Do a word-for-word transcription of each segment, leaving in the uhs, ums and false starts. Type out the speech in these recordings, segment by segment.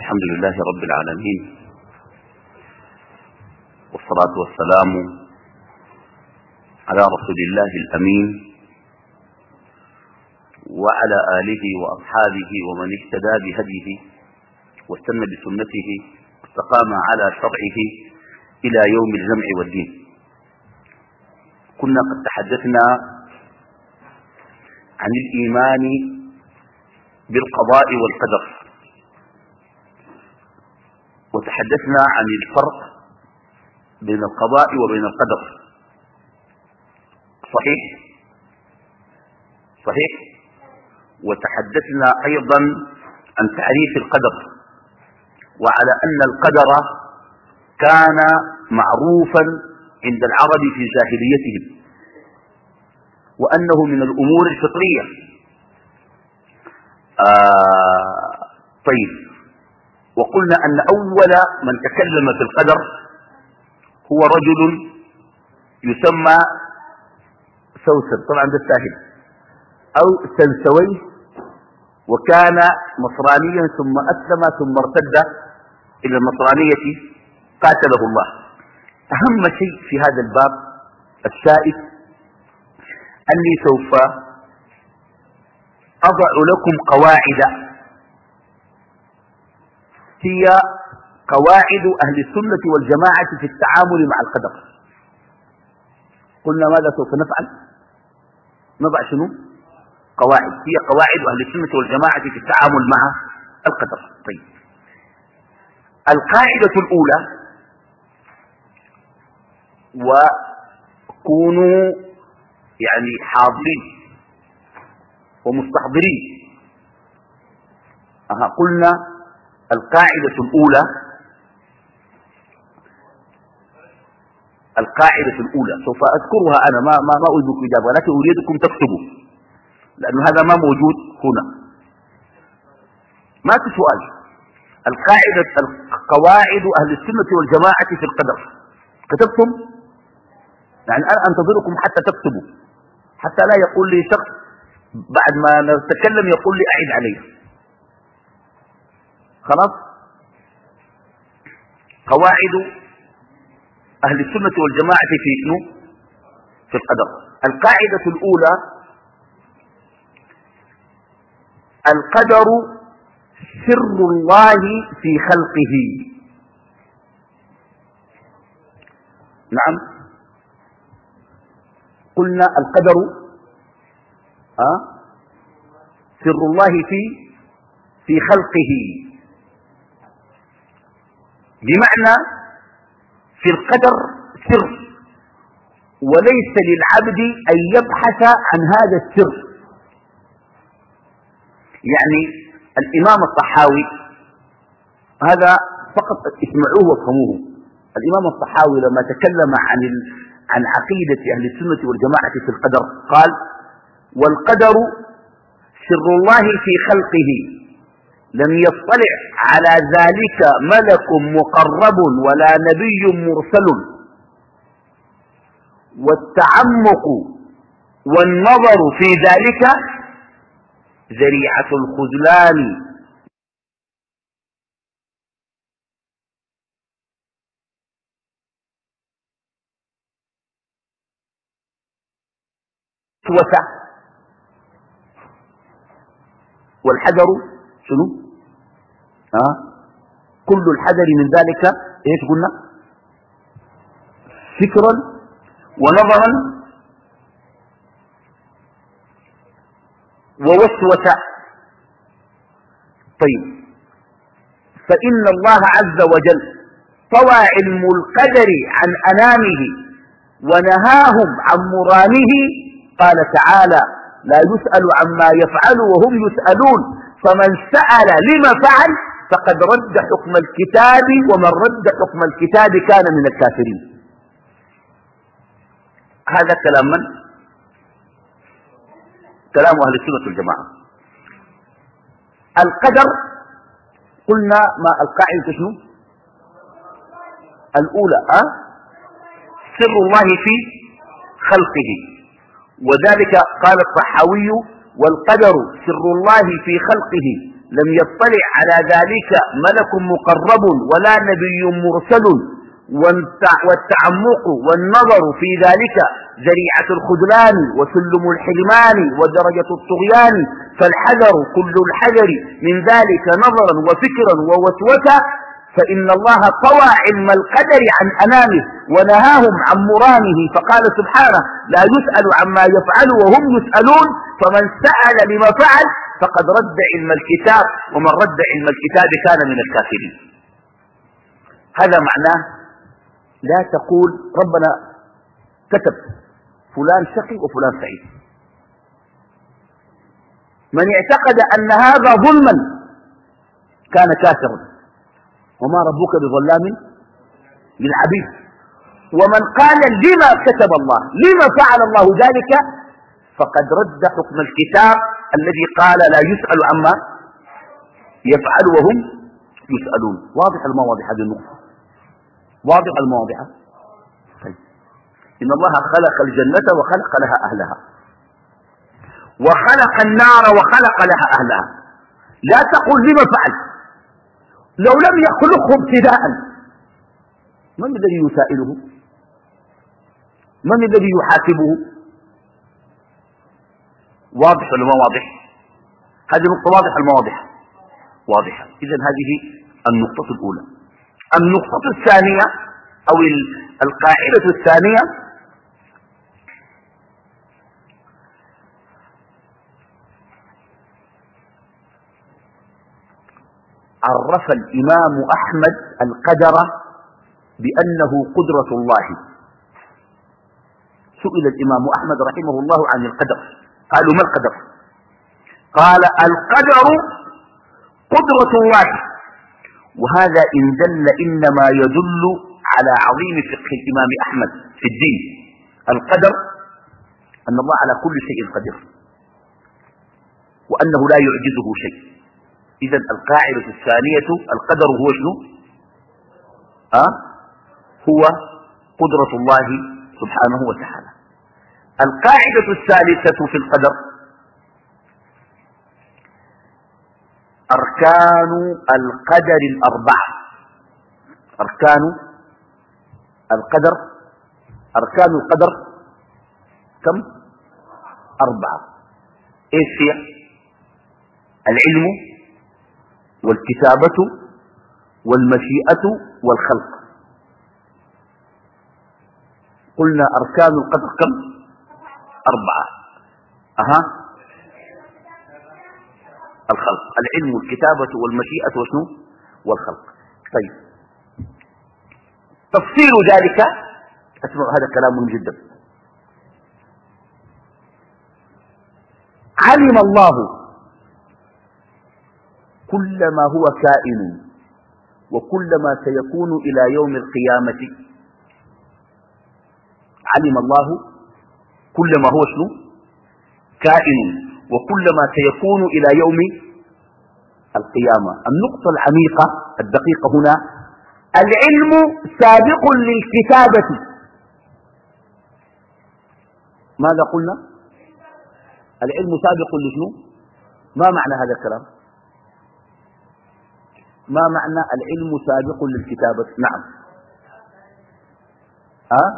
الحمد لله رب العالمين، والصلاة والسلام على رسول الله الأمين وعلى آله وأصحابه ومن اهتدى بهديه واستنى بسنته واستقام على شرعه إلى يوم الجمع والدين. كنا قد تحدثنا عن الإيمان بالقضاء والقدر، وتحدثنا عن الفرق بين القضاء وبين القدر. صحيح صحيح وتحدثنا أيضا عن تعريف القدر، وعلى أن القدر كان معروفا عند العرب في جاهليتهم، وأنه من الأمور الفطرية. آه طيب، وقلنا أن أول من تكلم في القدر هو رجل يسمى سوسن، طبعا ده الساهل، أو سنسوي، وكان نصرانيا ثم أسلم ثم ارتد إلى النصرانية قاتله الله. أهم شيء في هذا الباب الشائك أني سوف أضع لكم قواعد هي قواعد أهل السنة والجماعة في التعامل مع القدر. قلنا ماذا سوف نفعل؟ نضع شنو؟ قواعد، هي قواعد أهل السنة والجماعة في التعامل مع القدر. طيب، القاعدة الأولى، وكونوا يعني حاضرين ومستحضرين. أها قلنا القاعدة الأولى القاعدة الأولى سوف أذكرها أنا، ما ما ما أريدكم إجابة، ولكن أريدكم تكتبوا، لأن هذا ما موجود هنا، ما في سؤال. القاعدة قواعد أهل السنة والجماعة في القدر. كتبتم؟ يعني أنا أنتظركم حتى تكتبوا، حتى لا يقول لي شخص بعد ما نتكلم يقول لي أعيد عليه. خلاص؟ قواعد أهل السنة والجماعة في شنو؟ في القدر. القاعدة الأولى: القدر سر الله في خلقه. نعم، قلنا القدر أه؟ سر الله في في خلقه، بمعنى في القدر سر، وليس للعبد أن يبحث عن هذا السر. يعني الإمام الطحاوي، هذا فقط اسمعوه وافهموه، الإمام الطحاوي لما تكلم عن عن عقيدة أهل السنة والجماعة في القدر قال: والقدر سر الله في خلقه، لم يطلع على ذلك ملك مقرب ولا نبي مرسل، والتعمق والنظر في ذلك ذريعة الخذلان والحذر شنو؟ ها؟ كل الحذر من ذلك ايش قلنا؟ فكرا ونظرا ووسوسة. طيب، فإن الله عز وجل طوى علم القدر عن أنامه ونهاهم عن مرامه. قال تعالى: لا يسأل عما يفعل وهم يسألون، فمن سأل لما فعل فقد رد حكم الكتاب، ومن رد حكم الكتاب كان من الكافرين. هذا كلام من؟ كلام أهل السنة والجماعة. القدر قلنا ما القاعدة شنو؟ الأولى أه؟ سر الله في خلقه، وذلك قال الطحاوي: والقدر سر الله في خلقه لم يطلع على ذلك ملك مقرب ولا نبي مرسل، والتعمق والنظر في ذلك ذريعة الخذلان وسلم الحرمان ودرجة الطغيان، فالحذر كل الحذر من ذلك نظرا وفكرا ووسوسة، فإن الله طوى علم القدر عن أنامه ونهاهم عن مرامه، فقال سبحانه لا يسأل عما يفعل وهم يسألون، فمن سأل لما فعل فقد رد علم الكتاب، ومن رد علم الكتاب كان من الكافرين. هذا معناه لا تقول ربنا كتب فلان شقي وفلان سعيد. من اعتقد أن هذا ظلما كان كافرا، وما ربك بظلام للعبيد. ومن قال لما كتب الله، لما فعل الله ذلك، فقد رد حكم الكتاب الذي قال لا يسأل عما يفعل وهم يسألون. واضح المواضح هذه النقطة؟ واضح المواضح؟ طيب. إن الله خلق الجنة وخلق لها أهلها، وخلق النار وخلق لها أهلها. لا تقل لما فعل، لو لم يخلقه ابتداء من الذي يسائله؟ من الذي يحاسبه؟ واضح ولا ما واضح؟ هذه نقطة واضحة المواضح واضحة. إذن هذه النقطة الأولى. النقطة الثانية أو القاعدة الثانية، عرف الإمام أحمد القدر بأنه قدرة الله. سئل الإمام أحمد رحمه الله عن القدر، قالوا ما القدر؟ قال القدر قدرة الله. وهذا إن دل إنما يدل على عظيم فقه الإمام أحمد في الدين. القدر أن الله على كل شيء قدير، وأنه لا يعجزه شيء. إذن القاعدة الثانية القدر هو شنو؟ أه؟ هو قدرة الله سبحانه وتعالى. القاعدة الثالثة في القدر أركان القدر الأربعة. أركان القدر أركان القدر كم؟ أربعة. إيش هي؟ العلم والكتابة والمشيئة والخلق. قلنا أركان القدر كم؟ أربعة. أها الخلق، العلم والكتابة والمشيئة وشنو؟ والخلق. طيب، تفسير ذلك، اسمع هذا كلام مهم جدا. علم الله كل ما هو كائن وكل ما سيكون إلى يوم القيامة. علم الله كل ما هو شنو؟ كائن وكل ما سيكون إلى يوم القيامة. النقطة العميقة الدقيقة هنا، العلم سابق للكتابة. ماذا قلنا؟ العلم سابق لشنو؟ ما معنى هذا الكلام؟ ما معنى العلم سابق للكتابة؟ نعم. أه؟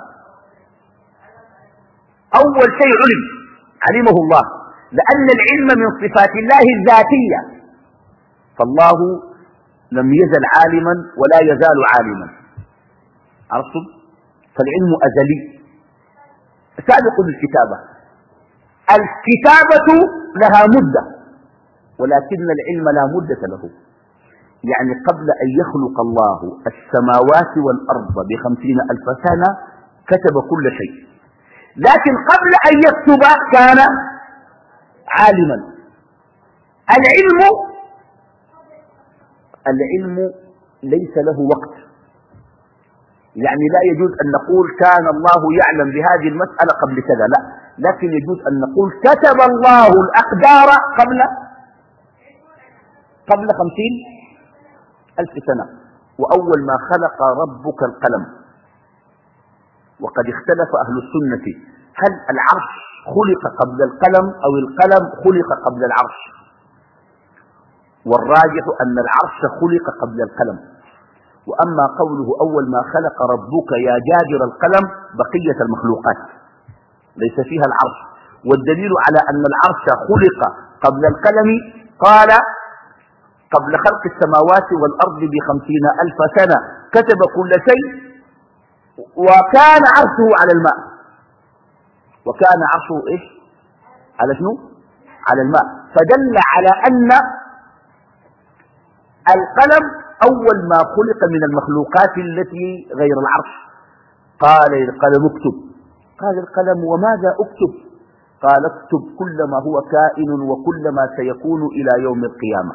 أول شيء علم علمه الله، لأن العلم من صفات الله الذاتية، فالله لم يزل عالما ولا يزال عالما. عرفتم؟ فالعلم أزلي سابق للكتابة. الكتابة لها مدة، ولكن العلم لا مدة له. يعني قبل أن يخلق الله السماوات والأرض بخمسين ألف سنة كتب كل شيء، لكن قبل أن يكتب كان عالما. العلم العلم ليس له وقت، يعني لا يجوز أن نقول كان الله يعلم بهذه المسألة قبل كذا، لا، لكن يجوز أن نقول كتب الله الأقدار قبل قبل خمسين ألف سنة. وأول ما خلق ربك القلم. وقد اختلف أهل السنة هل العرش خلق قبل القلم أو القلم خلق قبل العرش. والراجح أن العرش خلق قبل القلم. وأما قوله أول ما خلق ربك يا جابر القلم بقية المخلوقات ليس فيها العرش. والدليل على أن العرش خلق قبل القلم قال قبل خلق السماوات والأرض بخمسين ألف سنة كتب كل شيء وكان عرشه على الماء. وكان عرشه إيش؟ على شنو؟ على الماء. فدل على أن القلم أول ما خلق من المخلوقات التي غير العرش. قال القلم اكتب. قال القلم وماذا اكتب؟ قال اكتب كل ما هو كائن وكل ما سيكون إلى يوم القيامة.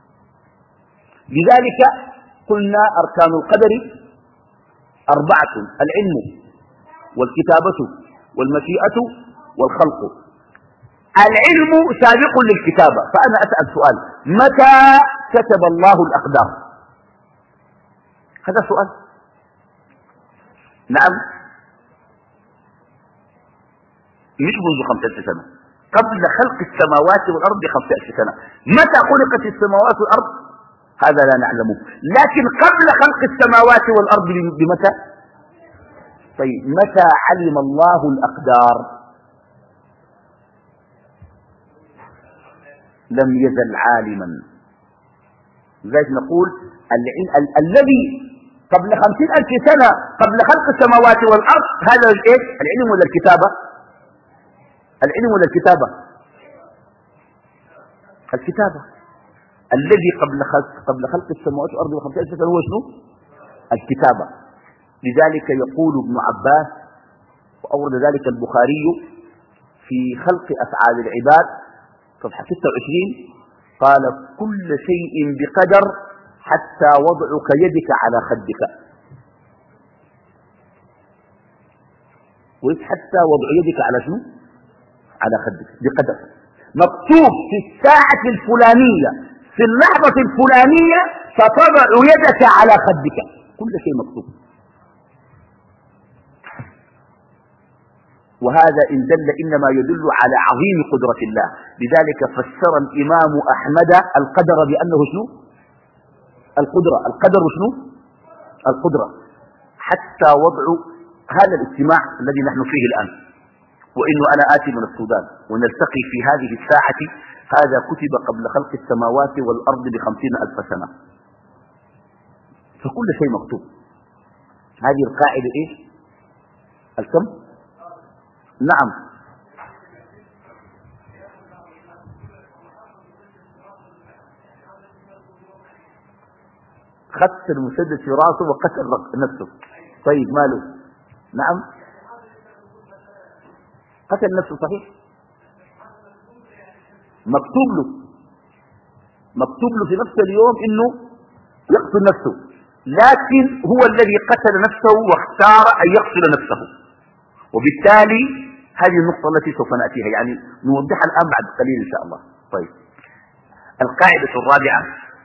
لذلك قلنا أركان القدر أربعة: العلم والكتابة والمشيئة والخلق. العلم سابق للكتابة. فأنا أسأل سؤال: متى كتب الله الأقدار؟ هذا سؤال. نعم، مش منذ خمسة سنة، قبل خلق السماوات والأرض بخمسة سنة. متى خلقت السماوات والأرض؟ هذا لا نعلمه، لكن قبل خلق السماوات والأرض بمتى؟ طيب متى علم الله الأقدار؟ لم يزل عالما. لذلك نقول ال ال الذي قبل خمسين ألف سنة قبل خلق السماوات والأرض هذا الايه؟ العلم ولا الكتابة؟ العلم ولا الكتابة؟ الكتابة. الذي قبل خلق قبل خلق السماوات والأرض بخمسين ألف سنة هو شنو؟ الكتابة. لذلك يقول ابن عباس، وأورد ذلك البخاري في خلق أفعال العباد صفحة ستة وعشرين، قال: كل شيء بقدر حتى وضعك يدك على خدك. حتى وضع يدك على شنو؟ على خدك بقدر. مكتوب في الساعة الفلانية في اللحظة الفلانية ستضع يدك على خدك. كل شيء مكتوب. وهذا إن دل إنما يدل على عظيم قدرة الله. لذلك فسر الإمام أحمد القدر بأنه شنو؟ القدرة. القدر شنو؟ القدرة. حتى وضع هذا الاجتماع الذي نحن فيه الآن، وإنه أنا آتي من السودان ونلتقي في هذه الساعة، هذا كتب قبل خلق السماوات والأرض بخمسين ألف سنة. فكل شيء مكتوب. هذه القاعدة إيش؟ الكم؟ نعم. خدت المسدس في راسه وقتل نفسه. طيب ماله؟ نعم، قتل نفسه صحيح. مكتوب له مكتوب له في نفس اليوم انه يقتل نفسه، لكن هو الذي قتل نفسه واختار ان يقتل نفسه. وبالتالي هذه النقطة التي سوف نأتيها، يعني نوضحها الآن بعد قليل إن شاء الله. طيب، القاعدة الرابعة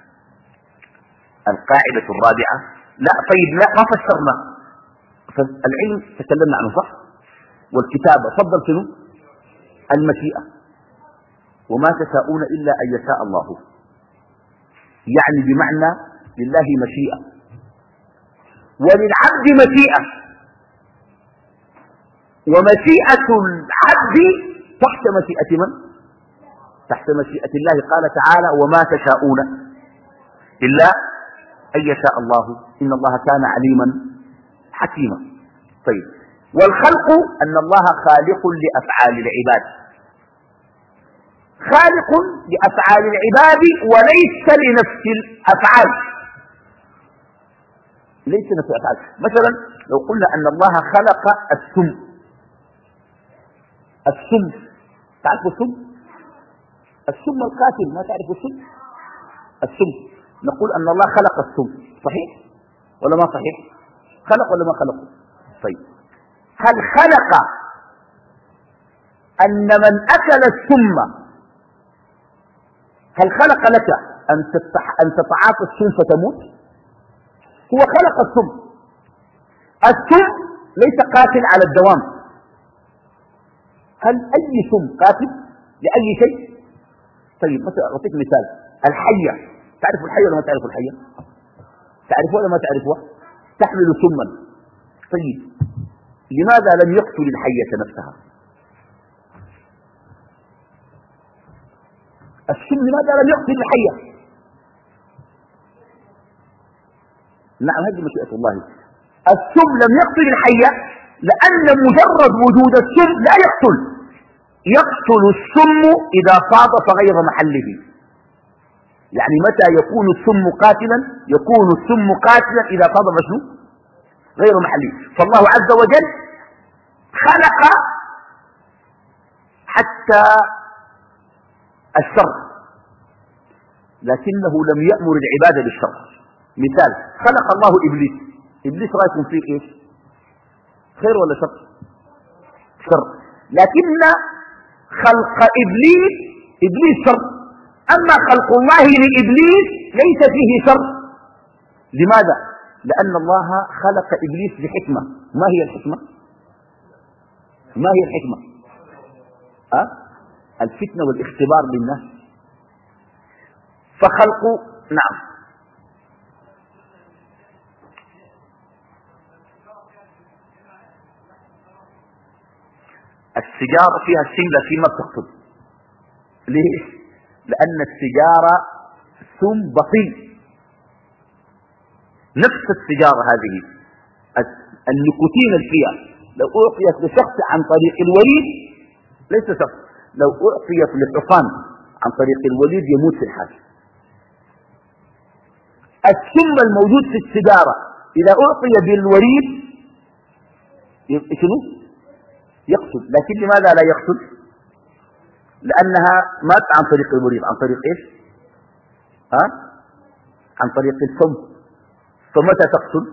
القاعدة الرابعة لا طيب لا ما فسرنا. العلم تكلمنا عنه صح، والكتابة فضل شنو؟ المشيئة. وما تشاءون إلا أن يشاء الله، يعني بمعنى لله مشيئة وللعبد مشيئة، ومشيئة العبد تحت مشيئة من؟ تحت مشيئة الله. قال تعالى: وما تشاءون إلا أن يشاء الله إن الله كان عليما حكيما. طيب، والخلق أن الله خالق لأفعال العباد، خالق لأفعال العباد وليس لنفس الأفعال، ليس نفس الأفعال. مثلا لو قلنا أن الله خلق السم السم تعرف السم؟ السم القاتل، ما تعرف السم؟ السم. نقول أن الله خلق السم، صحيح ولا ما صحيح؟ خلق ولا ما خلق؟ طيب، هل خلق أن من أكل السم، هل خلق لك أن تتعاطى السم فتموت؟ هو خلق السم. السم ليس قاتل على الدوام. هل أي سم قاتل لأي شيء؟ طيب مثلا أعطيك مثال: الحية تعرفوا الحية ولا ما تعرفوا الحية؟ تعرفوا ولا ما تعرفوا؟ تحمل سما. طيب لماذا لم يقتل الحية نفسها؟ السم لماذا لم يقتل الحية؟ نعم هذه مشيئة الله. السم لم يقتل الحية لأن مجرد وجود السم لا يقتل. يقتل السم إذا صادف غير محله. يعني متى يكون السم قاتلا؟ يكون السم قاتلا إذا صادف شنو؟ غير محله. فالله عز وجل خلق حتى الشر لكنه لم يأمر العباد بالشر. مثال، خلق الله إبليس. إبليس رأيكم فيه إيش؟ خير ولا شر؟ شر. لكن خلق إبليس إبليس شر، أما خلق الله لإبليس ليس فيه شر. لماذا؟ لأن الله خلق إبليس لحكمة. ما هي الحكمة؟ ما هي الحكمة؟ أه؟ الفتنة والاختبار للناس. فخلق نعم السيجارة فيها السم لكن ما بتقتل. ليش؟ لأن السيجارة سم بطيء. نفس السيجارة هذه النيكوتين اللي فيها لو أعطيت لشخص عن طريق الوريد ليس شخص، لو أعطيت لحصان عن طريق الوريد يموت في الحال. السم الموجود في السيجارة إذا أعطي بالوريد شنو؟ يقتل. لكن لماذا لا يقتل؟ لأنها مات عن طريق الوريد. عن طريق إيش؟ ها؟ عن طريق السم. فمتى تقتل؟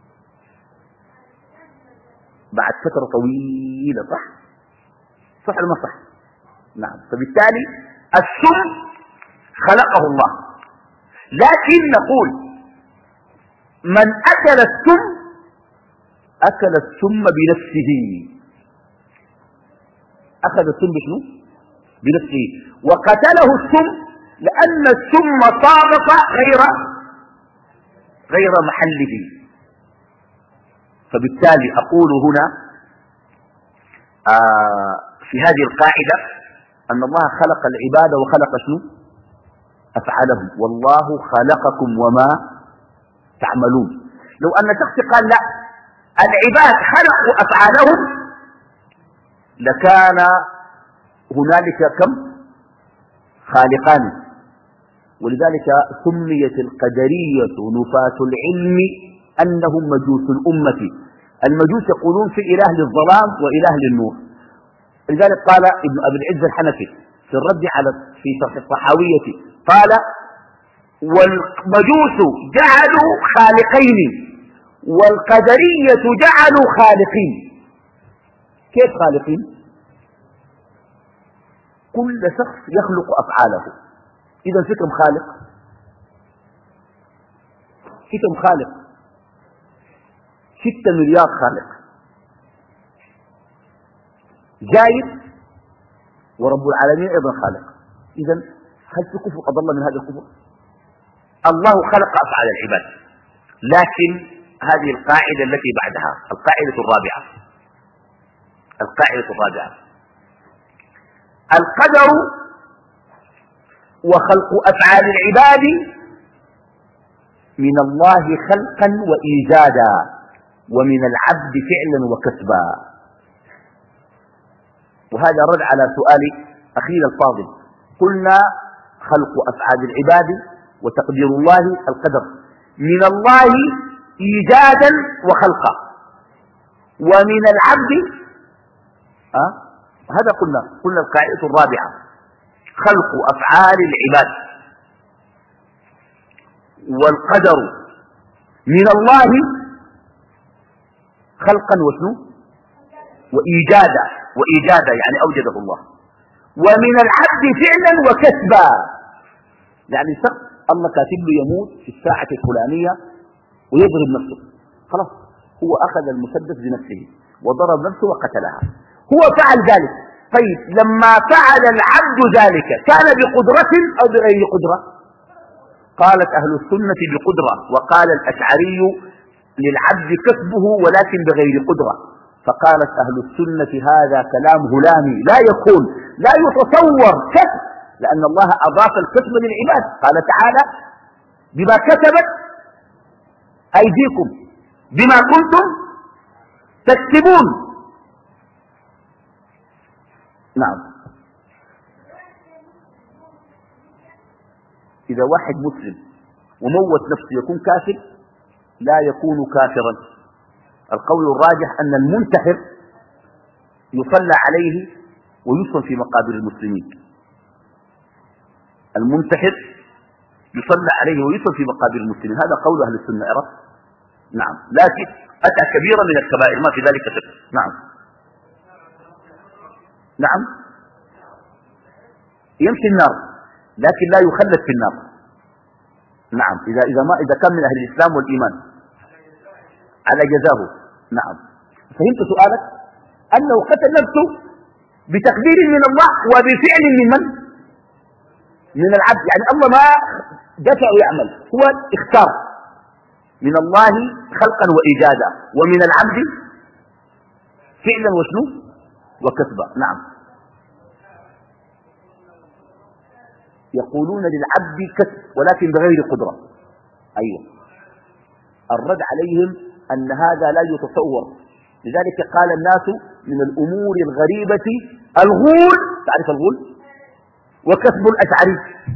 بعد فترة طويلة. صح؟ صح ولا ما صح؟ نعم. فبالتالي السم خلقه الله، لكن نقول من أكل السم أكل السم بنفسه. أخذ السم بشنو؟ بنفسه. وقتله السم لأن السم صادف غير غير محله. فبالتالي أقول هنا آه في هذه القاعدة أن الله خلق العباد وخلق شنو؟ أفعالهم. والله خلقكم وما تعملون. لو أن شخص قال لا العباد خلقوا أفعالهم لكان هنالك كم خالقان. ولذلك سميت القدرية نفاة العلم أنهم مجوس الأمة. المجوس يقولون في إله للظلام وإله للنور. لذلك قال ابن أبي العز الحنفي في الرد على في شرح الطحاوية قال والمجوس جعلوا خالقين والقدرية جعلوا خالقين. كيف خالقين؟ كل شخص يخلق أفعاله. إذا في كم خالق؟ في كم خالق؟ ستة مليار خالق. جايد ورب العالمين أيضا خالق. إذا هل في كفر أضل من هذا الكفر؟ الله خلق أفعال العباد. لكن هذه القاعدة التي بعدها القاعدة الرابعة القاعدة الرابعة القدر وخلق أفعال العباد من الله خلقا وإيجادا ومن العبد فعلا وكسبا. وهذا رد على سؤال أخينا الفاضل. قلنا خلق أفعال العباد وتقدير الله القدر من الله إيجادا وخلقا ومن العبد أه؟ هذا قلنا قلنا القاعدة الرابعة خلق أفعال العباد والقدر من الله خلقا وشنو وإيجادا وإيجادا يعني أوجده الله ومن العبد فعلا وكسبا. يعني شخص الله كاتب له يموت في الساعة الفلانية ويضرب نفسه خلاص هو أخذ المسدس بنفسه وضرب نفسه وقتلها. هو فعل ذلك. طيب لما فعل العبد ذلك كان بقدرة أو بغير قدرة؟ قالت أهل السنة بقدرة، وقال الأشعري للعبد كسبه ولكن بغير قدرة. فقالت أهل السنة هذا كلام هلامي لا يكون، لا يتصور كسب، لأن الله أضاف الكسب للعباد. قال تعالى بما كسبت أيديكم بما كنتم تكسبون. نعم. إذا واحد مسلم وموت نفسه يكون كافر؟ لا يكون كافرا. القول الراجح أن المنتحر يصلى عليه ويصل في مقابر المسلمين. المنتحر يصلى عليه ويصل في مقابر المسلمين، هذا قول أهل السنة. عرفت؟ نعم. لكن أتى كبيرا من الكبائر ما في ذلك شك. نعم. نعم. يمشي النار لكن لا يخلد في النار. نعم. إذا إذا ما إذا كان من أهل الإسلام والإيمان على جزاه. نعم. فهمت سؤالك؟ أنه قتل نفسه بتقدير من الله وبفعل من من؟ من العبد. يعني الله ما دفع يعمل، هو اختار من الله خلقا وإيجادا، ومن العبد فعلا وشنو وكسبا. نعم. يقولون للعبد كسب ولكن بغير قدرة. أيوة. الرد عليهم أن هذا لا يتصور، لذلك قال الناس من الأمور الغريبة الغول، تعرف الغول؟ وكسب الأشعري.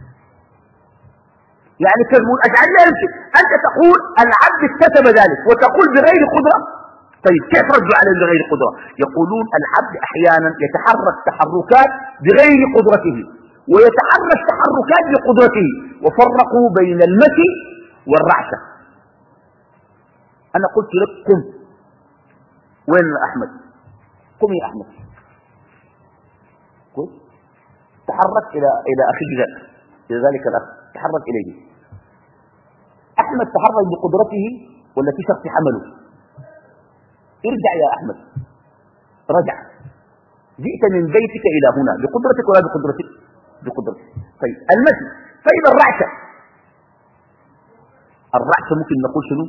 يعني كسب الأشعري لا يمكن. أنت تقول العبد اكتسب ذلك وتقول بغير قدرة. طيب كيف ردوا عليه بغير قدرة؟ يقولون العبد أحيانا يتحرك تحركات بغير قدرته ويتحرك تحركات بقدرته، وفرقوا بين المشي والرعشة. أنا قلت لك قم. وين أحمد؟ قم يا أحمد. قل تحرك إلى إلى أخيك ذاك، إلى ذلك الأخ تحرك إليه. أحمد تحرك بقدرته ولا في شخص حمله؟ ارجع يا أحمد. رجع. جئت من بيتك إلى هنا بقدرتك ولا بقدرتك؟ بقدرتك. طيب المشي. فإذا الرعشة، الرعشة ممكن نقول شنو؟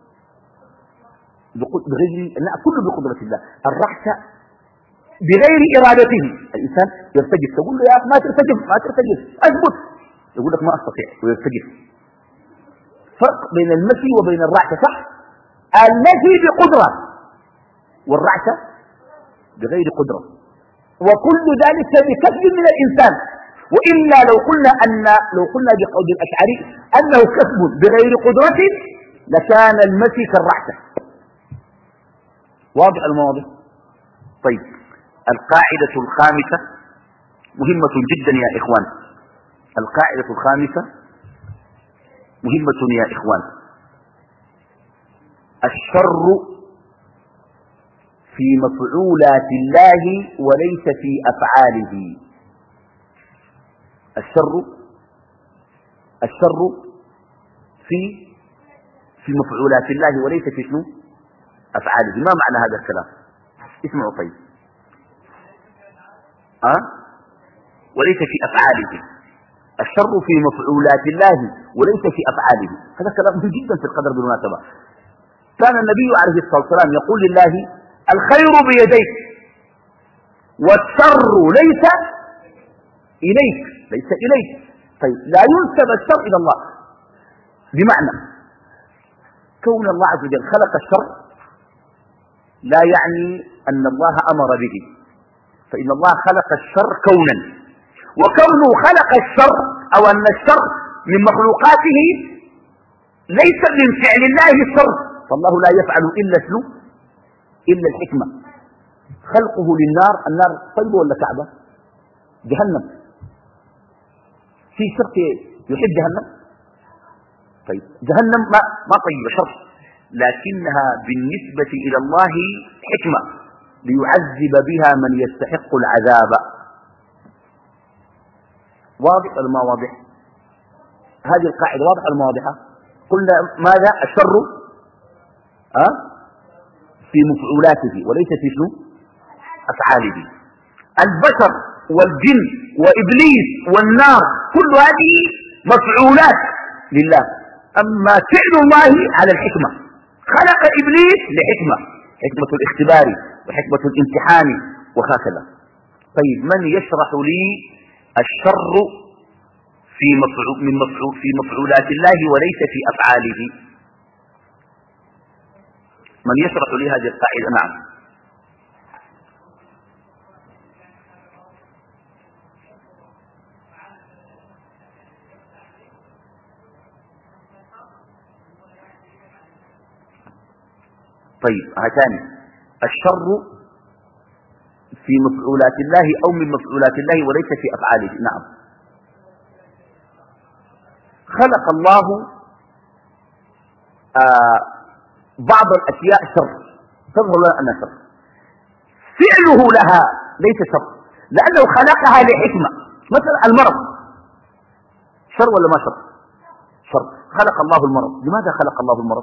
بغير، لا كله بقدرة الله. الرعشة بغير إرادته. الإنسان يرتجف، تقول له يا أخي ما ترتجف ما ترتجف أثبت، يقول لك ما أستطيع ويرتجف. فرق بين المشي وبين الرعشة. صح؟ المشي بقدرة والرعشة بغير قدرة، وكل ذلك بكسب من الإنسان. وإلا لو قلنا أن لو قلنا بقول الأشعري أنه كسب بغير قدرة لكان المشي كالرعشة. واضح المواضيع؟ طيب القاعدة الخامسة مهمة جدا يا إخوان. القاعدة الخامسة مهمة يا إخوان. الشر في مفعولات الله وليس في أفعاله. الشر الشر في في مفعولات الله وليس في شنو؟ أفعاله. ما معنى هذا الكلام؟ اسمعوا طيب. أه؟ وليس في أفعاله. الشر في مفعولات الله وليس في أفعاله. هذا كلام مهم جدا في القدر بالمناسبة. كان النبي عليه الصلاة والسلام يقول لله الخير بيديك والشر ليس إليك، ليس إليك. طيب لا ينسب الشر إلى الله، بمعنى كون الله عز وجل خلق الشر لا يعني أن الله أمر به، فإن الله خلق الشر كونا، وكونه خلق الشر أو أن الشر من مخلوقاته ليس من فعل الله الشر، فالله لا يفعل إلا شنو؟ إلا الحكمة. خلقه للنار، النار طيبة ولا كعبة؟ جهنم. في شرط يحب جهنم؟ طيب جهنم ما ما طيبة شر، لكنها بالنسبة إلى الله حكمة ليعذب بها من يستحق العذاب. واضح ولا ما واضح؟ هذه القاعدة واضحة ولا ما واضحة؟ قلنا ماذا؟ الشر أه؟ في مفعولاته وليس في شنو؟ أفعاله. البشر والجن وإبليس والنار كل هذه مفعولات لله. أما فعل الله على الحكمة، خلق إبليس لحكمة، حكمة الاختبار وحكمة الامتحان وهكذا. طيب من يشرح لي الشر في مفعول من مفعول في مفعولات الله وليس في أفعاله؟ من يشرح لي هذه القاعدة؟ نعم. طيب هاتان الشر في مفعولات الله أو من مفعولات الله وليس في أفعاله. نعم. خلق الله آه بعض الأشياء شر، تظهر لنا أنها شر، فعله لها ليس شر لأنه خلقها لحكمة. مثلا المرض شر ولا ما شر؟ شر. خلق الله المرض. لماذا خلق الله المرض؟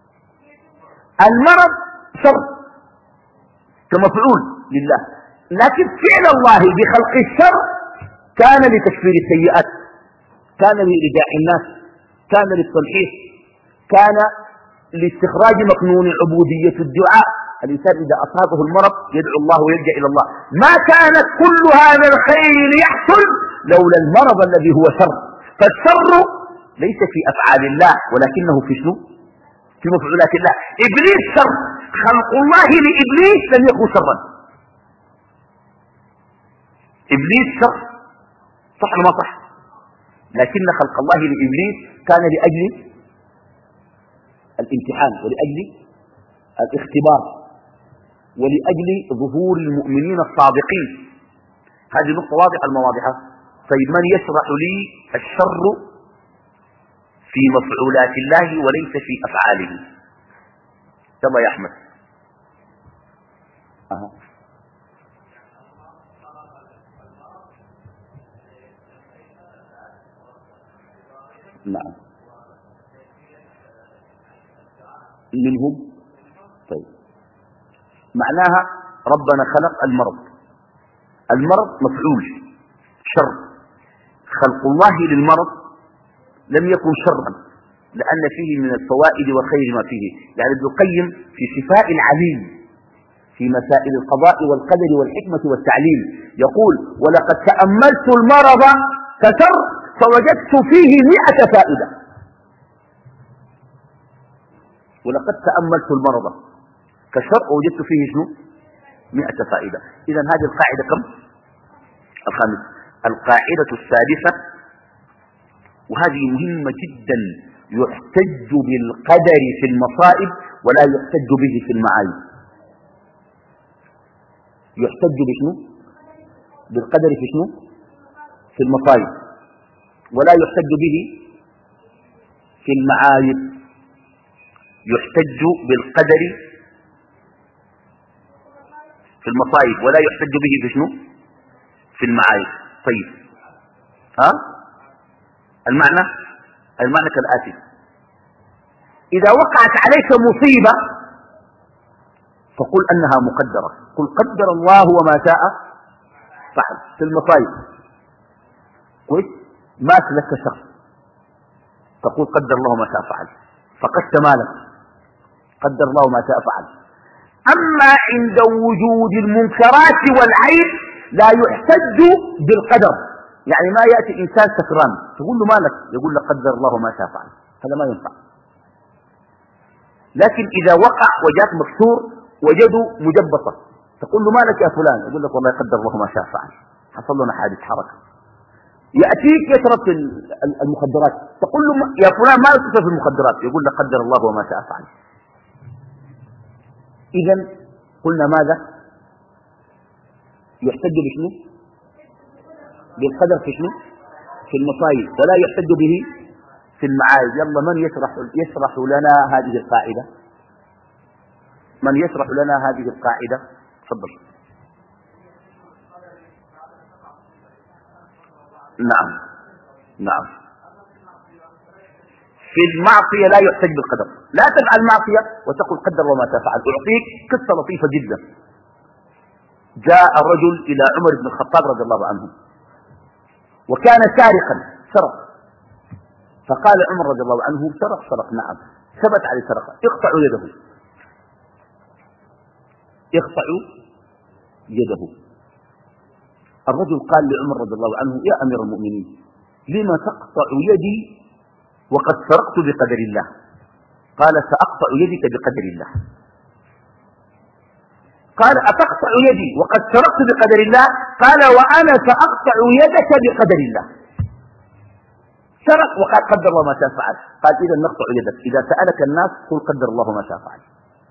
المرض شر كمفعول لله، لكن فعل الله بخلق الشر كان لتكفير السيئات، كان لإرجاع الناس، كان للتمحيص، كان لاستخراج مكنون عبودية الدعاء. الإنسان إذا أصابه المرض يدعو الله ويلجأ إلى الله. ما كانت كل هذا الخير يحصل لولا المرض الذي هو شر. فالشر ليس في أفعال الله ولكنه في شنو؟ في مفعولات الله. إبليس شر، خلق الله لإبليس لم يكن شرا. إبليس شر، صح ولا ما صح؟ لكن خلق الله لإبليس كان لأجل الامتحان ولأجل الاختبار ولأجل ظهور المؤمنين الصادقين. هذه نقطة واضحة المواضحة. طيب من يشرح لي الشر في مفعولات الله وليس في أفعاله؟ يلا يا أحمد. أه. نعم. منهم. طيب معناها ربنا خلق المرض، المرض مفعول شر، خلق الله للمرض لم يكن شرا لأن فيه من الفوائد والخير ما فيه. يعني ابن القيم في شفاء العليل في مسائل القضاء والقدر والحكمة والتعليل يقول: ولقد تأملت المرض كشر فوجدت فيه مئة فائدة. ولقد تأملت المرض كشر ووجدت فيه شنو؟ مئة فائدة. إذن هذه القاعدة كم؟ الخامسة. القاعدة السادسة، وهذه مهمة جدا: يحتج بالقدر في المصائب ولا يحتج به في المعايب. يحتج بشنو؟ بالقدر في شنو؟ في المصائب، ولا يحتج به في المعايب. يحتج بالقدر في المصائب ولا يحتج به في شنو؟ في المعايب. طيب ها المعنى المعنى كالآتي: إذا وقعت عليك مصيبة فقل أنها مقدرة، قل قدر الله وما شاء فعل. في المصائب كويس مات لك شر تقول قدر الله ما شاء فعل، فقدت مالك قدر الله ما شاء فعل. أما عند وجود المنكرات والعيب لا يحتج بالقدر. يعني ما يأتي إنسان سكران تقول له مالك يقول لك قدر الله ما شاء فعل، هذا ما ينفع. لكن إذا وقع وجاك مكسور وجده مجبطة تقول له مالك يا فلان يقول لك والله قدر الله ما شاء فعل، حصل لنا حادث حركة. يأتيك يشرب المخدرات تقول له يا فلان ما تشرب في المخدرات يقول لك قدر الله وما شاء فعل. إذن قلنا ماذا؟ يحتج بشنو؟ بالقدر في شنو؟ في المصايب، ولا يحتج به في المعايب. يلا من يشرح يشرح لنا هذه القاعدة؟ من يشرح لنا هذه القاعدة؟ تفضل. نعم نعم. في المعصية لا يحتج بالقدر. لا تفعل معصية وتقول قدر وما تفعل. أعطيك قصة لطيفة جدا. جاء الرجل إلى عمر بن الخطاب رضي الله عنه وكان سارقا سرق، فقال عمر رضي الله عنه سرق سرق نعم ثبت عليه سرقة اقطعوا يده اقطعوا يده. الرجل قال لعمر رضي الله عنه يا أمير المؤمنين لما تقطع يدي وقد سرقت بقدر الله؟ قال سأقطع يدك بقدر الله. قال أتقطع يدي وقد سرقت بقدر الله؟ قال وأنا سأقطع يدك بقدر الله. سرق وقال قدر الله ما شاء فعل. قال إذا نقطع يدك، إذا سألك الناس قل قدر الله ما شاء فعل.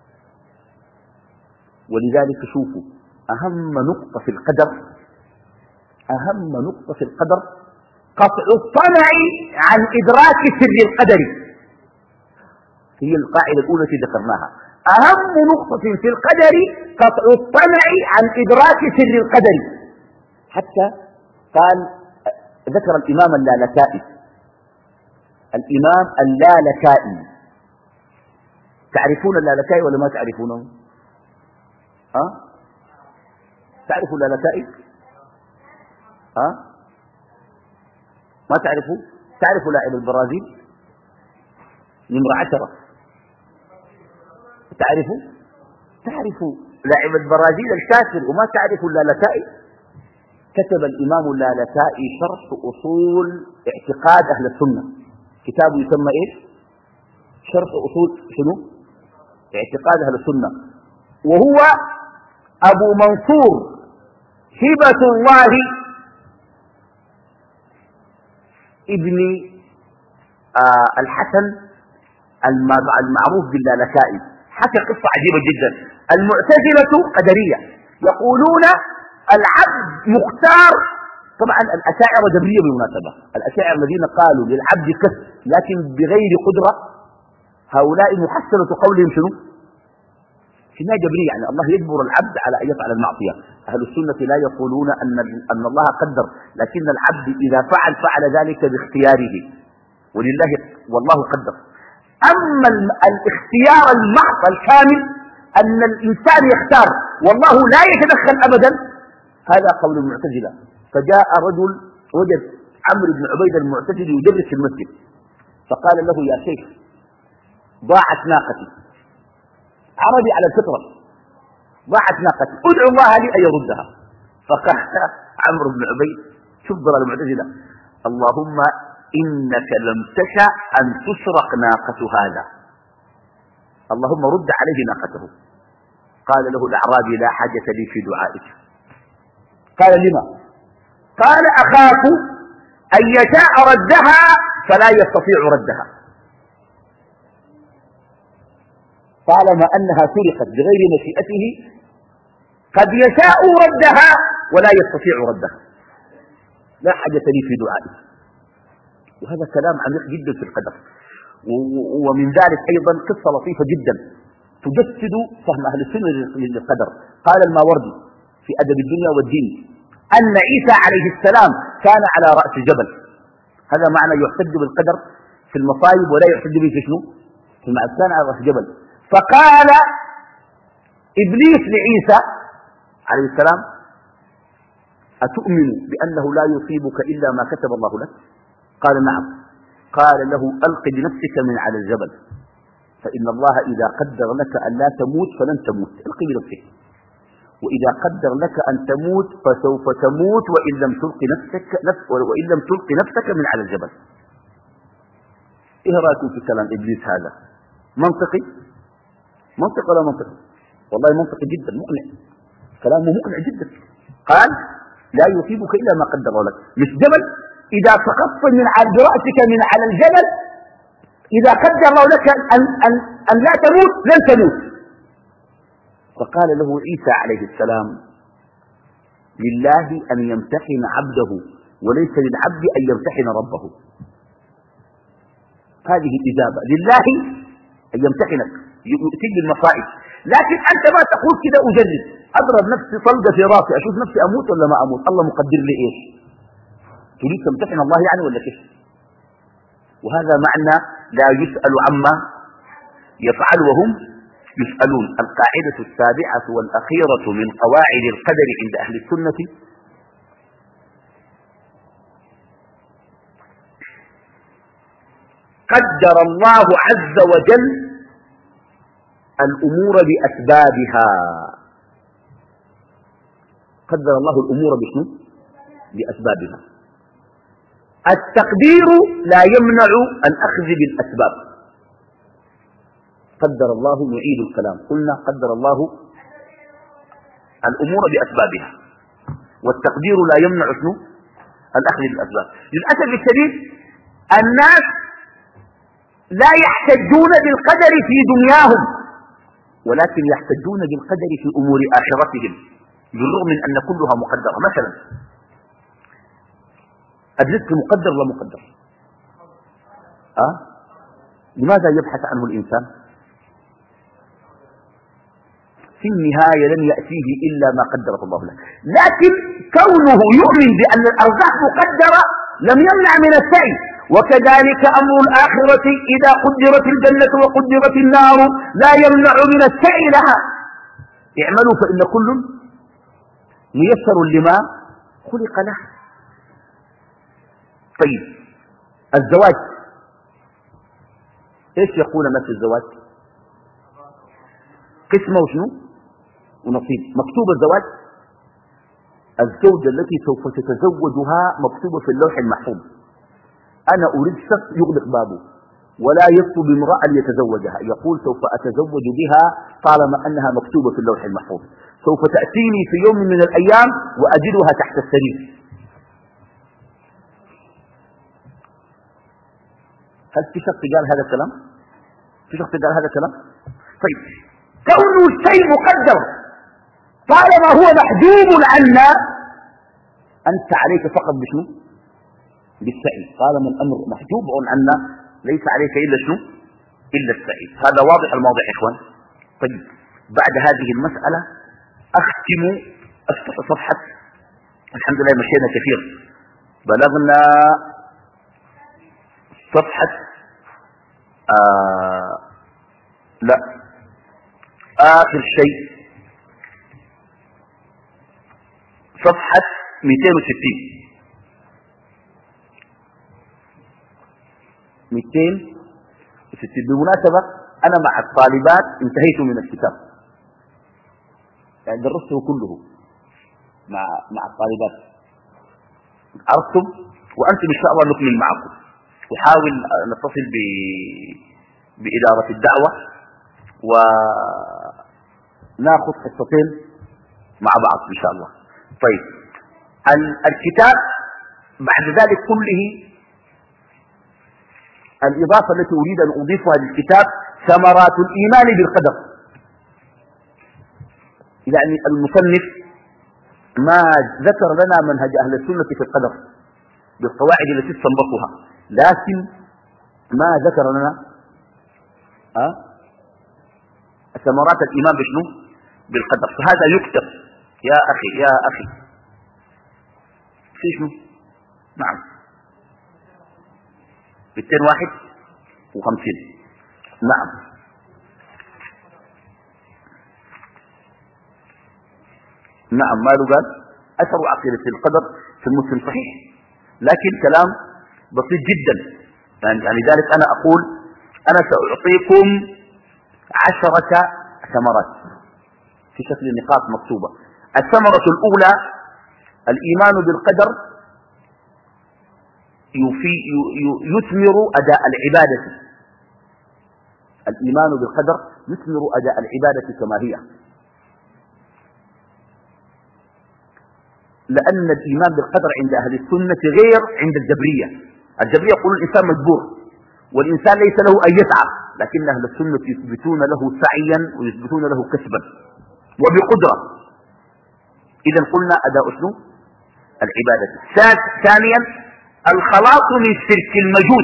ولذلك شوفوا أهم نقطة في القدر أهم نقطة في القدر قطع الطمع عن إدراك سر القدر. هي القاعدة الأولى التي ذكرناها. أهم نقطة في القدر قطع الطمع عن إدراك سر القدر. حتى قال ذكر الإمام اللالكائي الإمام اللالكائي تعرفون اللالكائي ولا ما تعرفونه؟ ها؟ أه؟ تعرفوا اللالكائي؟ ها؟ أه؟ ما تعرفوا؟ تعرفوا لاعب البرازيل نمرة عشرة؟ تعرفوا؟ تعرفوا لاعب البرازيل الكافر وما تعرفوا اللالكائي؟ كتب الإمام اللالكائي شرح أصول اعتقاد أهل السنة، كتابه يسمى إيش؟ شرح أصول شنو؟ اعتقاد أهل السنة، وهو أبو منصور هبة الله ابن آه الحسن المعروف باللالكائي. حكى قصة عجيبة جدا. المعتزلة قدرية يقولون العبد مختار. طبعا الأشاعرة جبرية بالمناسبة، الأشاعرة الذين قالوا للعبد كسب لكن بغير قدرة، هؤلاء محسنة قولهم شنو؟ شنو جبرية؟ يعني الله يجبر العبد على أن يفعل المعصية. أهل السنة لا يقولون أن أن الله قدر، لكن العبد إذا فعل فعل ذلك باختياره، ولله والله قدر. أما الاختيار المحض الكامل أن الإنسان يختار والله لا يتدخل أبدا، هذا قول المعتزلة. فجاء رجل وجد عمرو بن عبيد المعتزلي يدرس في المسجد، فقال له يا شيخ ضاعت ناقتي، عربي على الفطرة، ضاعت ناقتي ادعو الله لي أن يردها. فقال عمرو بن عبيد شوف ضلال المعتزلة اللهم إنك لم تشأ أن تسرق ناقة هذا، اللهم رد عليه ناقته. قال له الأعرابي لا حاجة لي في دعائك. قال لما؟ قال أخاف أن يشاء ردها فلا يستطيع ردها، طالما أنها سرقت بغير مشيئته قد يشاء ردها ولا يستطيع ردها، لا حاجة لي في دعائك. وهذا كلام عميق جدا في القدر. ومن ذلك أيضا قصة لطيفة جدا تجسد فهم أهل السنة للقدر. قال الماوردي في أدب الدنيا والدين أن عيسى عليه السلام كان على رأس جبل. هذا معنى يحتج بالقدر في المصائب ولا يحتج به في شنو؟ في المعاد. كان على رأس جبل، فقال إبليس لعيسى عليه السلام أتؤمن بأنه لا يصيبك إلا ما كتب الله لك؟ قال نعم. قال له ألق بنفسك من على الجبل، فإن الله إذا قدر لك أن لا تموت فلن تموت، الق بنفسك، وإذا قدر لك أن تموت فسوف تموت وإن لم تلق نفسك نفس وإن لم تلق نفسك من على الجبل. إيه رأيكم في كلام إبليس هذا؟ منطقي؟ منطق ولا منطقي؟ والله منطقي جدا، مقنع، كلامه مقنع جدا. قال لا يصيبك إلا ما قدر لك. مش جبل، إذا سقطت من برأسك من على الجبل إذا قدر الله لك أن, أن, أن لا تموت لن تموت. فقال له عيسى عليه السلام لله أن يمتحن عبده وليس للعبد أن يمتحن ربه. هذه الإجابة، لله أن يمتحنك يؤتيك بالمصائب، لكن أنت ما تقول كده أجرب أضرب نفسي طلقة في راسي أشوف نفسي أموت ولا ما أموت، الله مقدر لي إيش؟ تريد تمتحن الله يعني ولا كيف؟ وهذا معنى لا يسأل عما يفعل وهم يسألون. القاعدة السابعة والأخيرة من قواعد القدر عند أهل السنة قدر الله عز وجل الأمور بأسبابها. قدر الله الأمور بشنو؟ بأسبابها. التقدير لا يمنع الأخذ بالأسباب. قدر الله، نعيد الكلام، قلنا قدر الله الأمور بأسبابها، والتقدير لا يمنع شنو؟ الأخذ بالأسباب. للأسف الشديد الناس لا يحتجون بالقدر في دنياهم، ولكن يحتجون بالقدر في أمور آخرتهم، بالرغم من أن كلها مقدرة. مثلا الرزق مقدر ولا مقدر؟ أه؟ لماذا يبحث عنه الإنسان؟ في النهاية لن يأتيه إلا ما قدره الله له، لكن كونه يؤمن بأن الأرزاق مقدرة لم يمنع من السعي. وكذلك أمر الآخرة إذا قدرت الجنة وقدرت النار لا يمنع من السعي لها. اعملوا فإن كل ميسر لما خلق له. طيب الزواج، ايش يقول الناس في الزواج؟ قسمه وشنو؟ ونصيب. مكتوب الزواج، الزوجة التي سوف تتزوجها مكتوبة في اللوح المحفوظ. أنا أريد شخص يغلق بابه ولا يطلب امرأة ليتزوجها، يقول سوف أتزوج بها طالما أنها مكتوبة في اللوح المحفوظ. سوف تأتيني في يوم من الأيام وأجدها تحت السرير. هل في شخص قال هذا الكلام؟ في شخص قال هذا الكلام؟ طيب كونه الشيء مقدر طالما هو محجوب عنا، أنت عليك فقط بشنو؟ بالسعي. طالما الأمر محجوب عنا ليس عليك إلا شنو؟ إلا السعي. هذا واضح الموضوع يا إخوان. طيب بعد هذه المسألة أختم أفتح صفحة، الحمد لله مشينا كثير، بلغنا صفحة آه لا آخر شيء صفحة مئتين وستين مئتين وستين. بالمناسبة أنا مع الطالبات انتهيت من الكتاب، يعني درسته كله مع مع الطالبات، عرفتم؟ وأنتم إن شاء الله نكمل معكم، وحاول نتصل ب بإدارة الدعوة وناخذ حصتين مع بعض إن شاء الله. طيب الكتاب بعد ذلك كله، الإضافة التي أريد أن أضيفها للكتاب ثمرات الإيمان بالقدر. يعني المصنف ما ذكر لنا منهج أهل السنة في القدر بالقواعد التي استنبطها، لكن ما ذكر لنا أه؟ ثمرات الإيمان بشنو؟ بالقدر. فهذا يكتب يا أخي يا أخي في شنو؟ نعم مئتين واحد وخمسين. نعم نعم ماله قال؟ أثر عقيدة القدر في المسلم صحيح، لكن كلام بسيط جدا. يعني لذلك أنا أقول أنا سأعطيكم عشرة ثمرات في شكل نقاط مكتوبة. الثمرة الأولى الإيمان بالقدر يثمر أداء العبادة. الإيمان بالقدر يثمر أداء العبادة كما هي، لأن الإيمان بالقدر عند أهل السنة غير عند الجبرية. الجبرية يقولون الإنسان مجبور والإنسان ليس له أن يسعى، لكن أهل السنة يثبتون له سعيا ويثبتون له كسبا وبقدرة. إذا قلنا أداء شنو؟ العبادة. ثانيا الخلاص من شرك المجوس،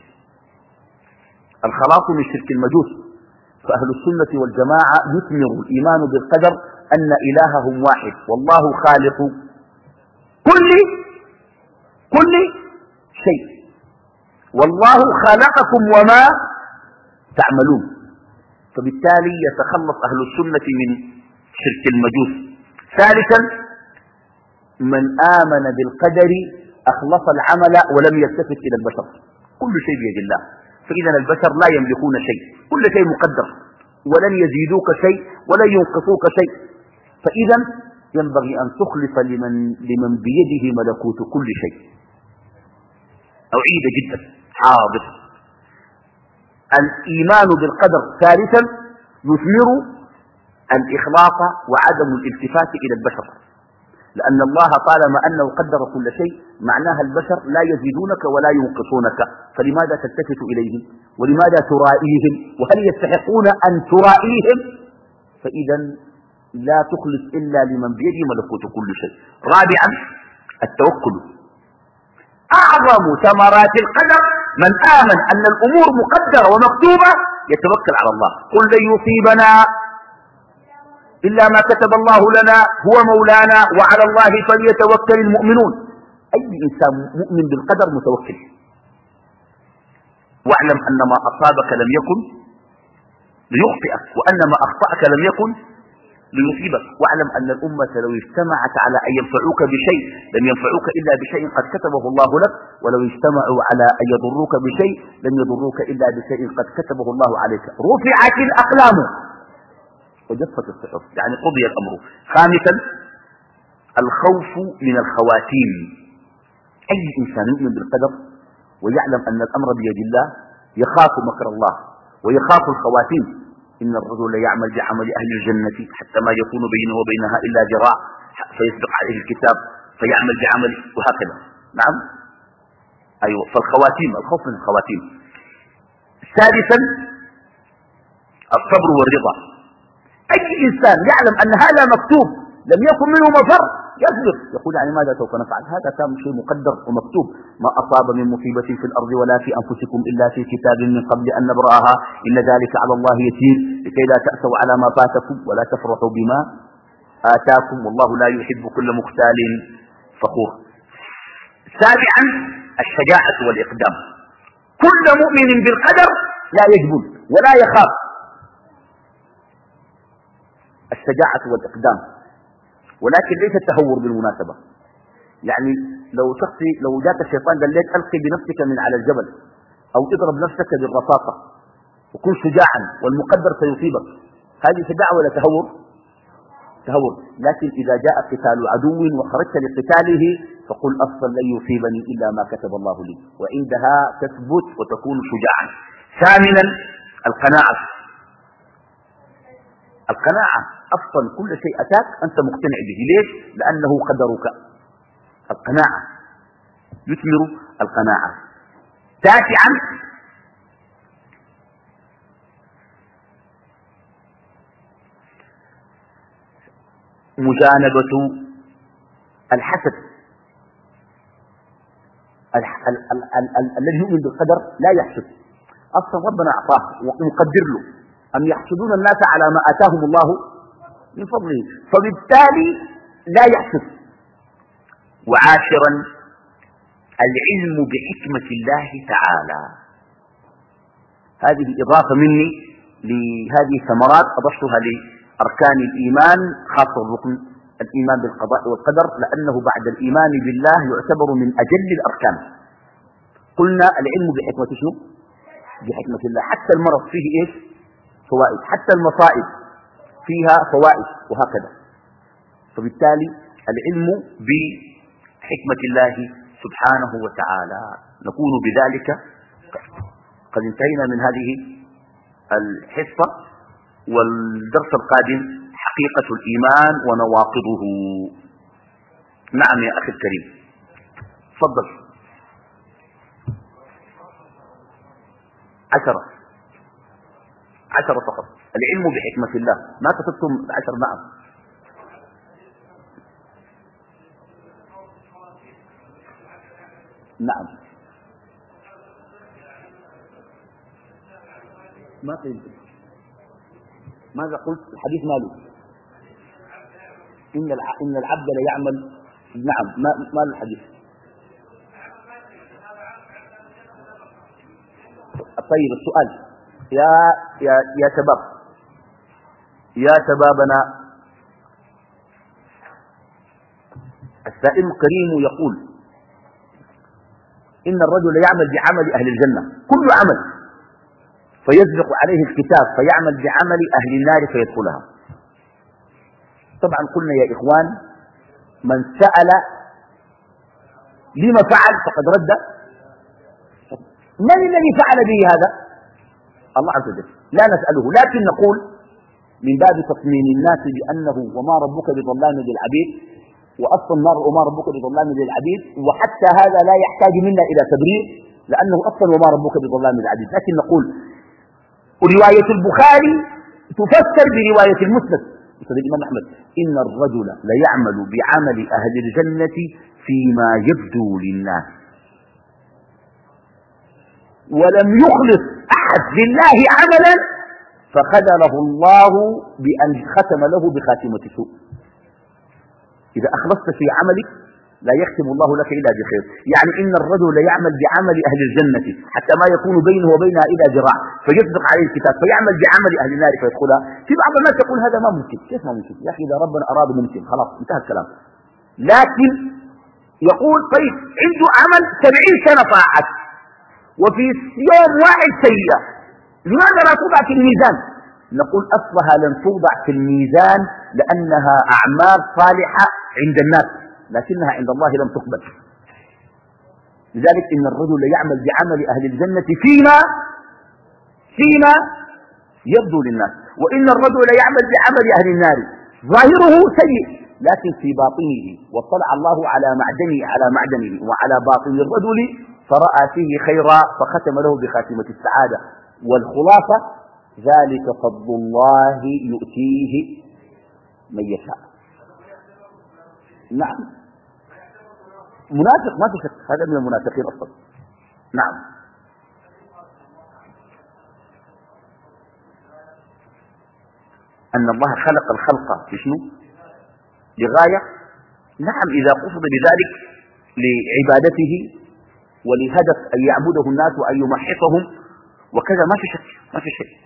الخلاص من شرك المجوس. فأهل السنة والجماعة يثمر الإيمان بالقدر أن إلههم واحد، والله خالق كل كل شيء، والله خلقكم وما تعملون. فبالتالي يتخلص أهل السنة من شرك المجوس. ثالثا من آمن بالقدر أخلص العمل ولم يلتفت إلى البشر، كل شيء بيد الله. فإذا البشر لا يملكون شيء، كل شيء مقدر، ولن يزيدوك شيء ولن ينقصوك شيء. فإذا ينبغي أن تخلص لمن, لمن بيده ملكوت كل شيء. أعيد جدا حاضر. الإيمان بالقدر ثالثا يثمر الإخلاص وعدم الالتفات إلى البشر، لأن الله طالما أنه قدر كل شيء معناها البشر لا يزيدونك ولا ينقصونك، فلماذا تلتفت إليهم ولماذا ترائيهم وهل يستحقون أن ترائيهم؟ فإذا لا تخلص إلا لمن بيده ملكوت كل شيء. رابعا التوكل. أعظم ثمرات القدر من آمن أن الأمور مقدرة ومكتوبة يتوكل على الله. قل لن يصيبنا إلا ما كتب الله لنا هو مولانا وعلى الله فليتوكل المؤمنون. أي إنسان مؤمن بالقدر متوكل. واعلم أن ما أصابك لم يكن ليخطئك وأن ما أخطأك لم يكن ليصيبك. واعلم أن الأمة لو اجتمعت على أن ينفعوك بشيء لم ينفعوك إلا بشيء قد كتبه الله لك، ولو اجتمعوا على أن يضروك بشيء لم يضروك إلا بشيء قد كتبه الله عليك. رفعت الأقلام وجفت الصحف، يعني قضي الأمر. خامسا الخوف من الخواتيم. أي إنسان يؤمن بالقدر ويعلم أن الأمر بيد الله يخاف مكر الله ويخاف الخواتيم. إن الرجل يعمل بعمل أهل الجنة حتى ما يكون بينه وبينها إلا ذراع فيسبق عليه الكتاب فيعمل بعمل وهكذا. نعم أيوة. فالخواتيم، الخوف من الخواتيم. سادسا الصبر والرضا. أي إنسان يعلم أن هذا مكتوب لم يكن منه مفر يصبر، يقول يعني ماذا سوف نفعل، هذا كان شيء مقدر ومكتوب. ما أصاب من مصيبة في الأرض ولا في أنفسكم إلا في كتاب من قبل أن نبرأها إن ذلك على الله يسير لكي لا تأسوا على ما فاتكم ولا تفرحوا بما آتاكم والله لا يحب كل مختال فخور. سابعا الشجاعة والإقدام. كل مؤمن بالقدر لا يجبن ولا يخاف. الشجاعة والإقدام، ولكن ليس التهور بالمناسبة. يعني لو شخصي لو جاءك الشيطان قال لك ألقي بنفسك من على الجبل أو اضرب نفسك بالرصاصة وكن شجاعا والمقدر سيصيبك، هذه شجاعة ولا تهور؟ تهور. لكن إذا جاء قتال عدو وخرجت لقتاله فقل أصلا لن يصيبني إلا ما كتب الله لي، وعندها تثبت وتكون شجاعا. ثامنا القناعة. القناعة أصلا كل شيء أتاك أنت مقتنع به. ليش؟ لأنه قدرك. القناعة يثمر القناعة. تاسعا مجانبة الحسد. الذي يؤمن بالقدر لا يحسد، أصلا ربنا أعطاه ومقدر له. أم يحسدون الناس على ما آتاهم الله من فضله، فبالتالي لا يحسد. وعاشرا العلم بحكمة الله تعالى. هذه إضافة مني لهذه الثمرات أضفتها لأركان الإيمان، خاصة الركن الإيمان بالقضاء والقدر، لأنه بعد الإيمان بالله يعتبر من أجل الأركان. قلنا العلم بحكمة شنو؟ بحكمة الله. حتى المرض فيه إيش؟ فوائد، حتى المصائب فيها فوائد وهكذا. فبالتالي العلم بحكمة الله سبحانه وتعالى. نكون بذلك قد انتهينا من هذه الحصة، والدرس القادم حقيقة الإيمان ونواقضه. نعم يا أخي الكريم تفضل. عشرة عشرة فقط. العلم بحكمة الله. ما كتبتم عشر؟ نعم. نعم ما قلت. ماذا قلت؟ الحديث ماله؟ إن إن العبد لا يعمل. نعم ما ما الحديث؟ طيب السؤال يا يا يا شباب يا شبابنا، السائل الكريم يقول إن الرجل يعمل بعمل أهل الجنة، كل عمل فيسبق عليه الكتاب فيعمل بعمل أهل النار فيدخلها. طبعا قلنا يا إخوان من سأل لما فعل فقد رد. من الذي فعل به هذا؟ الله عز وجل، لا نسأله، لكن نقول من باب تطمين الناس بأنه وما ربك بظلام للعبيد، وأصلا النار وما ربك بظلام للعبيد، وحتى هذا لا يحتاج منا إلى تبرير لأنه أصلا وما ربك بظلام للعبيد. لكن نقول رواية البخاري تفسر برواية المسند مثل الإمام أحمد إن الرجل ليعمل بعمل أهل الجنة فيما يبدو للناس ولم يخلص أحد لله عملا فخذله الله بأن ختم له بخاتمة سوء. إذا أخلصت في عملك لا يختم الله لك إلا بخير. يعني إن الرجل يعمل بعمل أهل الجنة حتى ما يكون بينه وبينها إلا ذراع فيسبق عليه الكتاب فيعمل بعمل أهل النار فيدخلها. في بعض الناس يقول هذا ما ممكن. كيف ما ممكن يا أخي؟ إذا ربنا أراد ممكن، خلاص انتهى الكلام. لكن يقول طيب عنده عمل سبعين سنة طاعت وفي يوم واحد سيئة، لماذا لا توضع في الميزان؟ نقول أصلها لن توضع في الميزان لأنها أعمال صالحة عند الناس لكنها عند الله لم تقبل. لذلك إن الرجل يعمل بعمل أهل الجنة فيما فيما يبدو للناس، وإن الرجل يعمل بعمل أهل النار ظاهره سيء لكن في باطنه واطلع الله على معدنه على معدنه وعلى باطن الرجل فرأى فيه خيرا فختم له بخاتمة السعادة. والخلاصة ذلك فضل الله يؤتيه من يشاء. نعم منافق ما في شك، هذا من المنافقين أصلا. نعم أن الله خلق الخلق في شنو؟ لغاية. نعم إذا قصد بذلك لعبادته ولهدف أن يعبده الناس وأن يمحصهم وكذا ما في شك ما في شيء.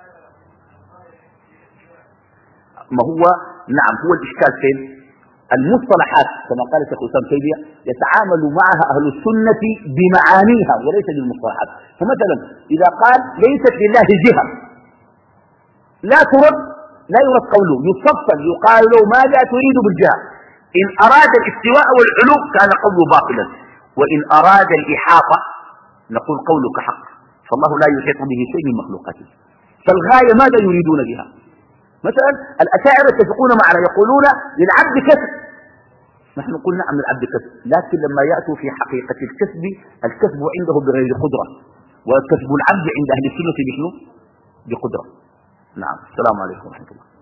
ما هو نعم هو الإشكال فين؟ المصطلحات كما قال شيخ الإسلام تيمية يتعامل معها أهل السنة بمعانيها وليس بالمصطلحات. فمثلا إذا قال ليست لله جهة لا ترد لا يرد قوله، يفصل يقال له ماذا تريد بالجهة؟ إن أراد الاستواء والعلو كان قوله باطلا، وإن أراد الإحاطة نقول قولك حق. فالله لا يحيط به شيء من مخلوقاته. فالغاية ماذا يريدون بها؟ مثلا الأشاعرة يتفقون معنا يقولون للعبد كسب، نحن نقول نعم للعبد كسب، لكن لما يأتوا في حقيقة الكسب الكسب عنده بغير قدرة، وكسب العبد عند أهل السنة بشنو؟ بقدرة. نعم السلام عليكم ورحمة الله.